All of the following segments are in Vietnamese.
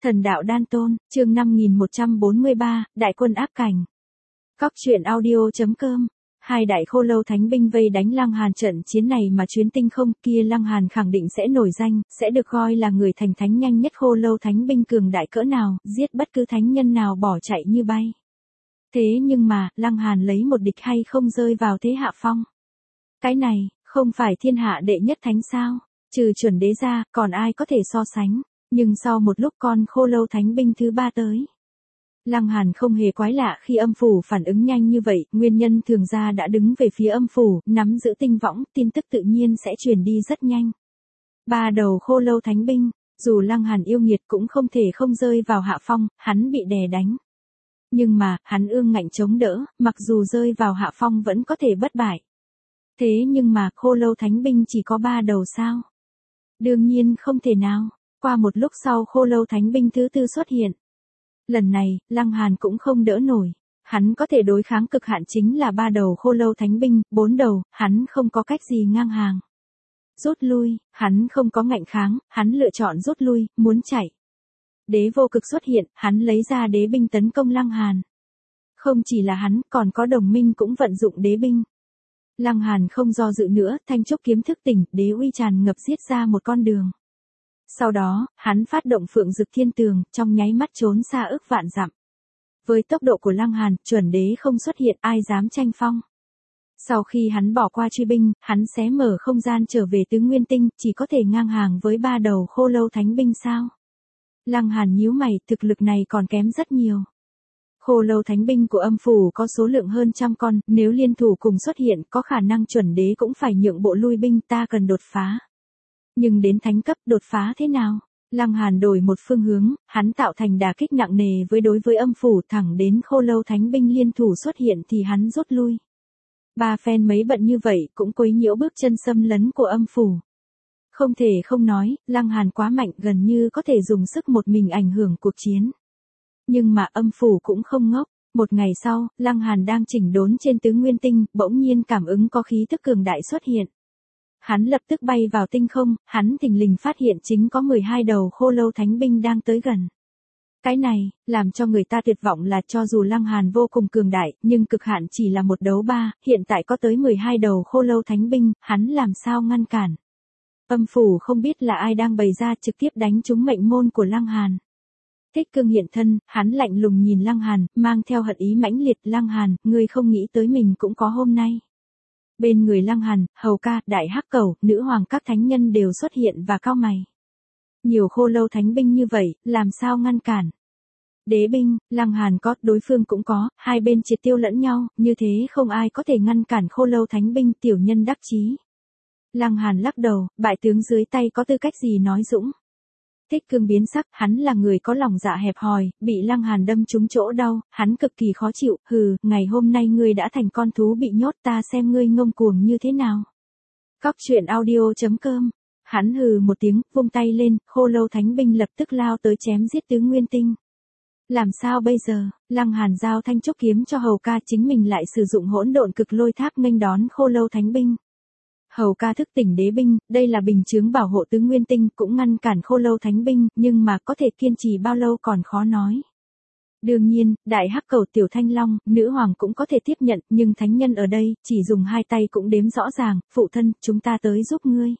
Thần đạo đan tôn, chương 5143, đại quân áp cảnh. Cóc truyện audio.com. Hai đại khô lâu thánh binh vây đánh Lăng Hàn, trận chiến này mà chuyến tinh không kia Lăng Hàn khẳng định sẽ nổi danh, sẽ được coi là người thành thánh nhanh nhất. Khô lâu thánh binh cường đại cỡ nào, giết bất cứ thánh nhân nào bỏ chạy như bay. Thế nhưng mà, Lăng Hàn lấy một địch hay không rơi vào thế hạ phong. Cái này, không phải thiên hạ đệ nhất thánh sao, trừ chuẩn đế ra, còn ai có thể so sánh. Nhưng sau một lúc con khô lâu thánh binh thứ ba tới. Lăng Hàn không hề quái lạ khi âm phủ phản ứng nhanh như vậy, nguyên nhân thường ra đã đứng về phía âm phủ, nắm giữ tinh võng, tin tức tự nhiên sẽ truyền đi rất nhanh. Ba đầu khô lâu thánh binh, dù Lăng Hàn yêu nghiệt cũng không thể không rơi vào hạ phong, hắn bị đè đánh. Nhưng mà, hắn ương ngạnh chống đỡ, mặc dù rơi vào hạ phong vẫn có thể bất bại. Thế nhưng mà, khô lâu thánh binh chỉ có ba đầu sao? Đương nhiên không thể nào. Qua một lúc sau khô lâu thánh binh thứ tư xuất hiện. Lần này, Lăng Hàn cũng không đỡ nổi. Hắn có thể đối kháng cực hạn chính là ba đầu khô lâu thánh binh, bốn đầu, hắn không có cách gì ngang hàng. Rút lui, hắn không có ngạnh kháng, hắn lựa chọn rút lui, muốn chạy. Đế vô cực xuất hiện, hắn lấy ra đế binh tấn công Lăng Hàn. Không chỉ là hắn, còn có đồng minh cũng vận dụng đế binh. Lăng Hàn không do dự nữa, thanh trúc kiếm thức tỉnh, đế uy tràn ngập giết ra một con đường. Sau đó, hắn phát động phượng dực thiên tường, trong nháy mắt trốn xa ức vạn dặm. Với tốc độ của Lăng Hàn, chuẩn đế không xuất hiện, ai dám tranh phong. Sau khi hắn bỏ qua truy binh, hắn xé mở không gian trở về tứ nguyên tinh, chỉ có thể ngang hàng với ba đầu khô lâu thánh binh sao. Lăng Hàn nhíu mày, thực lực này còn kém rất nhiều. Khô lâu thánh binh của âm phủ có số lượng hơn trăm con, nếu liên thủ cùng xuất hiện, có khả năng chuẩn đế cũng phải nhượng bộ lui binh, ta cần đột phá. Nhưng đến thánh cấp đột phá thế nào? Lăng Hàn đổi một phương hướng, hắn tạo thành đả kích nặng nề đối với âm phủ, thẳng đến khô lâu thánh binh liên thủ xuất hiện thì hắn rút lui. Ba phen mấy bận như vậy cũng quấy nhiễu bước chân xâm lấn của âm phủ. Không thể không nói, Lăng Hàn quá mạnh, gần như có thể dùng sức một mình ảnh hưởng cuộc chiến. Nhưng mà âm phủ cũng không ngốc. Một ngày sau, Lăng Hàn đang chỉnh đốn trên tứ nguyên tinh, bỗng nhiên cảm ứng có khí tức cường đại xuất hiện. Hắn lập tức bay vào tinh không, hắn thình lình phát hiện chính có 12 đầu khô lâu thánh binh đang tới gần. Cái này, làm cho người ta tuyệt vọng là cho dù Lăng Hàn vô cùng cường đại, nhưng cực hạn chỉ là một đấu ba, hiện tại có tới 12 đầu khô lâu thánh binh, hắn làm sao ngăn cản. Âm phủ không biết là ai đang bày ra trực tiếp đánh trúng mệnh môn của Lăng Hàn. Thích Cương hiện thân, hắn lạnh lùng nhìn Lăng Hàn, mang theo hận ý mãnh liệt. Lăng Hàn, ngươi không nghĩ tới mình cũng có hôm nay. Bên người Lăng Hàn, Hầu Ca, Đại Hắc Cẩu, nữ hoàng các thánh nhân đều xuất hiện và cau mày. Nhiều khô lâu thánh binh như vậy, làm sao ngăn cản? Đế binh, Lăng Hàn có, đối phương cũng có, hai bên triệt tiêu lẫn nhau, như thế không ai có thể ngăn cản khô lâu thánh binh. Tiểu nhân đắc chí. Lăng Hàn lắc đầu, bại tướng dưới tay có tư cách gì nói dũng. Thích Cương biến sắc, hắn là người có lòng dạ hẹp hòi, bị Lăng Hàn đâm trúng chỗ đau, hắn cực kỳ khó chịu. Hừ, ngày hôm nay ngươi đã thành con thú bị nhốt, ta xem ngươi ngông cuồng như thế nào. Cóc truyện audio.com. Hắn hừ một tiếng, vung tay lên, khô lâu thánh binh lập tức lao tới chém giết tứ nguyên tinh. Làm sao bây giờ? Lăng Hàn giao thanh trúc kiếm cho Hầu Ca, chính mình lại sử dụng hỗn độn cực lôi tháp nghênh đón khô lâu thánh binh. Hầu Ca thức tỉnh đế binh, đây là bình chướng bảo hộ tứ nguyên tinh, cũng ngăn cản khô lâu thánh binh, nhưng mà có thể kiên trì bao lâu còn khó nói. Đương nhiên, Đại Hắc Cẩu, Tiểu Thanh Long, nữ hoàng cũng có thể tiếp nhận, nhưng thánh nhân ở đây, chỉ dùng hai tay cũng đếm rõ ràng. Phụ thân, chúng ta tới giúp ngươi.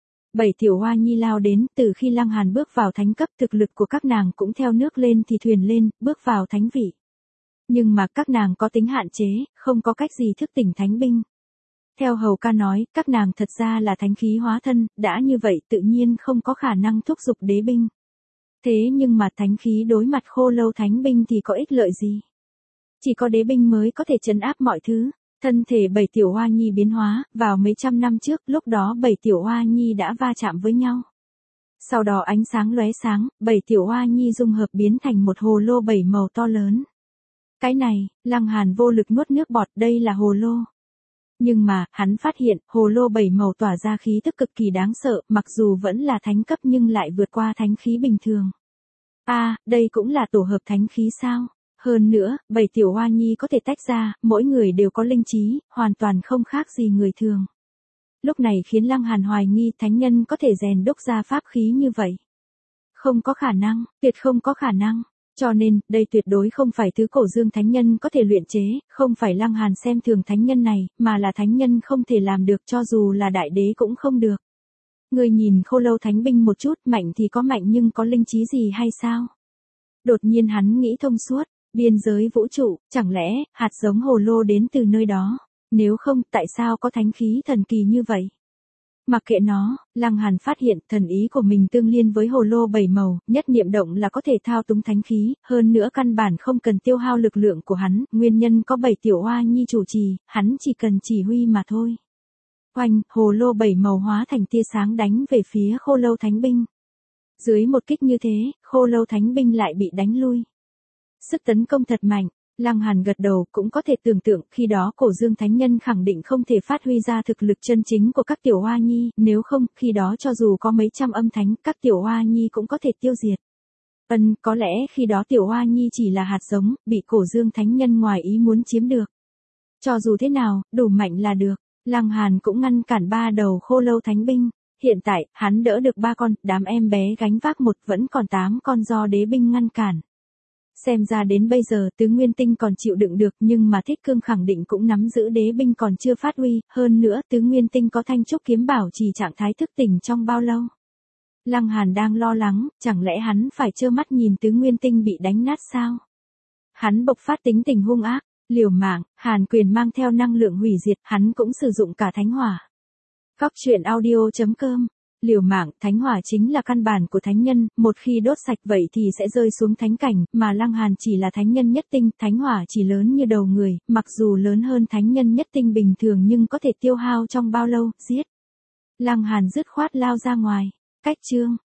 7 tiểu hoa nhi lao đến, từ khi Lăng Hàn bước vào thánh cấp, thực lực của các nàng cũng theo nước lên thì thuyền lên, bước vào thánh vị. Nhưng mà các nàng có tính hạn chế, không có cách gì thức tỉnh thánh binh. Theo Hầu Ca nói, các nàng thật ra là thánh khí hóa thân, đã như vậy tự nhiên không có khả năng thúc giục đế binh. Thế nhưng mà thánh khí đối mặt khô lâu thánh binh thì có ích lợi gì? Chỉ có đế binh mới có thể trấn áp mọi thứ. Thân thể 7 tiểu hoa nhi biến hóa, vào mấy trăm năm trước, lúc đó 7 tiểu hoa nhi đã va chạm với nhau. Sau đó ánh sáng lóe sáng, 7 tiểu hoa nhi dung hợp biến thành một hồ lô 7 màu to lớn. Cái này, Lăng Hàn vô lực nuốt nước bọt, đây là hồ lô. Nhưng mà, hắn phát hiện, hồ lô 7 màu tỏa ra khí tức cực kỳ đáng sợ, mặc dù vẫn là thánh cấp nhưng lại vượt qua thánh khí bình thường. Đây cũng là tổ hợp thánh khí sao? Hơn nữa, 7 tiểu hoa nhi có thể tách ra, mỗi người đều có linh trí, hoàn toàn không khác gì người thường. Lúc này khiến Lăng Hàn hoài nghi thánh nhân có thể rèn đúc ra pháp khí như vậy. Không có khả năng, tuyệt không có khả năng. Cho nên, đây tuyệt đối không phải thứ Cổ Dương Thánh Nhân có thể luyện chế, không phải Lăng Hàn xem thường Thánh Nhân này, mà là Thánh Nhân không thể làm được cho dù là Đại Đế cũng không được. Người nhìn Khô Lâu Thánh Binh một chút, mạnh thì có mạnh nhưng có linh trí gì hay sao? Đột nhiên hắn nghĩ thông suốt, biên giới vũ trụ, chẳng lẽ, hạt giống hồ lô đến từ nơi đó? Nếu không, tại sao có thánh khí thần kỳ như vậy? Mặc kệ nó, Lăng Hàn phát hiện thần ý của mình tương liên với hồ lô 7 màu, nhất niệm động là có thể thao túng thánh khí, hơn nữa căn bản không cần tiêu hao lực lượng của hắn, nguyên nhân có 7 tiểu oa nhi chủ trì, hắn chỉ cần chỉ huy mà thôi. Oanh, hồ lô 7 màu hóa thành tia sáng đánh về phía Khô Lâu Thánh Binh. Dưới một kích như thế, Khô Lâu Thánh Binh lại bị đánh lui. Sức tấn công thật mạnh. Lăng Hàn gật đầu, cũng có thể tưởng tượng khi đó Cổ Dương Thánh Nhân khẳng định không thể phát huy ra thực lực chân chính của các tiểu oa nhi, nếu không, khi đó cho dù có mấy trăm âm thánh, các tiểu oa nhi cũng có thể tiêu diệt. Có lẽ khi đó tiểu oa nhi chỉ là hạt giống, bị Cổ Dương Thánh Nhân ngoài ý muốn chiếm được. Cho dù thế nào, đủ mạnh là được. Lăng Hàn cũng ngăn cản 3 đầu Khô Lâu Thánh Binh. Hiện tại, hắn đỡ được 3 con, đám em bé gánh vác một, vẫn còn 8 con do đế binh ngăn cản. Xem ra đến bây giờ Tứ Nguyên Tinh còn chịu đựng được, nhưng mà Thích Cương khẳng định cũng nắm giữ đế binh còn chưa phát huy, hơn nữa Tứ Nguyên Tinh có Thanh Trúc kiếm bảo trì trạng thái thức tỉnh trong bao lâu. Lăng Hàn đang lo lắng, chẳng lẽ hắn phải trơ mắt nhìn Tứ Nguyên Tinh bị đánh nát sao? Hắn bộc phát tính tình hung ác, liều mạng, Hàn Quyền mang theo năng lượng hủy diệt, hắn cũng sử dụng cả thánh hỏa. Cóc truyện audio.com. Liều mạng, thánh hỏa chính là căn bản của thánh nhân, một khi đốt sạch vậy thì sẽ rơi xuống thánh cảnh, mà Lăng Hàn chỉ là thánh nhân nhất tinh, thánh hỏa chỉ lớn như đầu người, mặc dù lớn hơn thánh nhân nhất tinh bình thường nhưng có thể tiêu hao trong bao lâu, giết. Lăng Hàn dứt khoát lao ra ngoài. Cách chương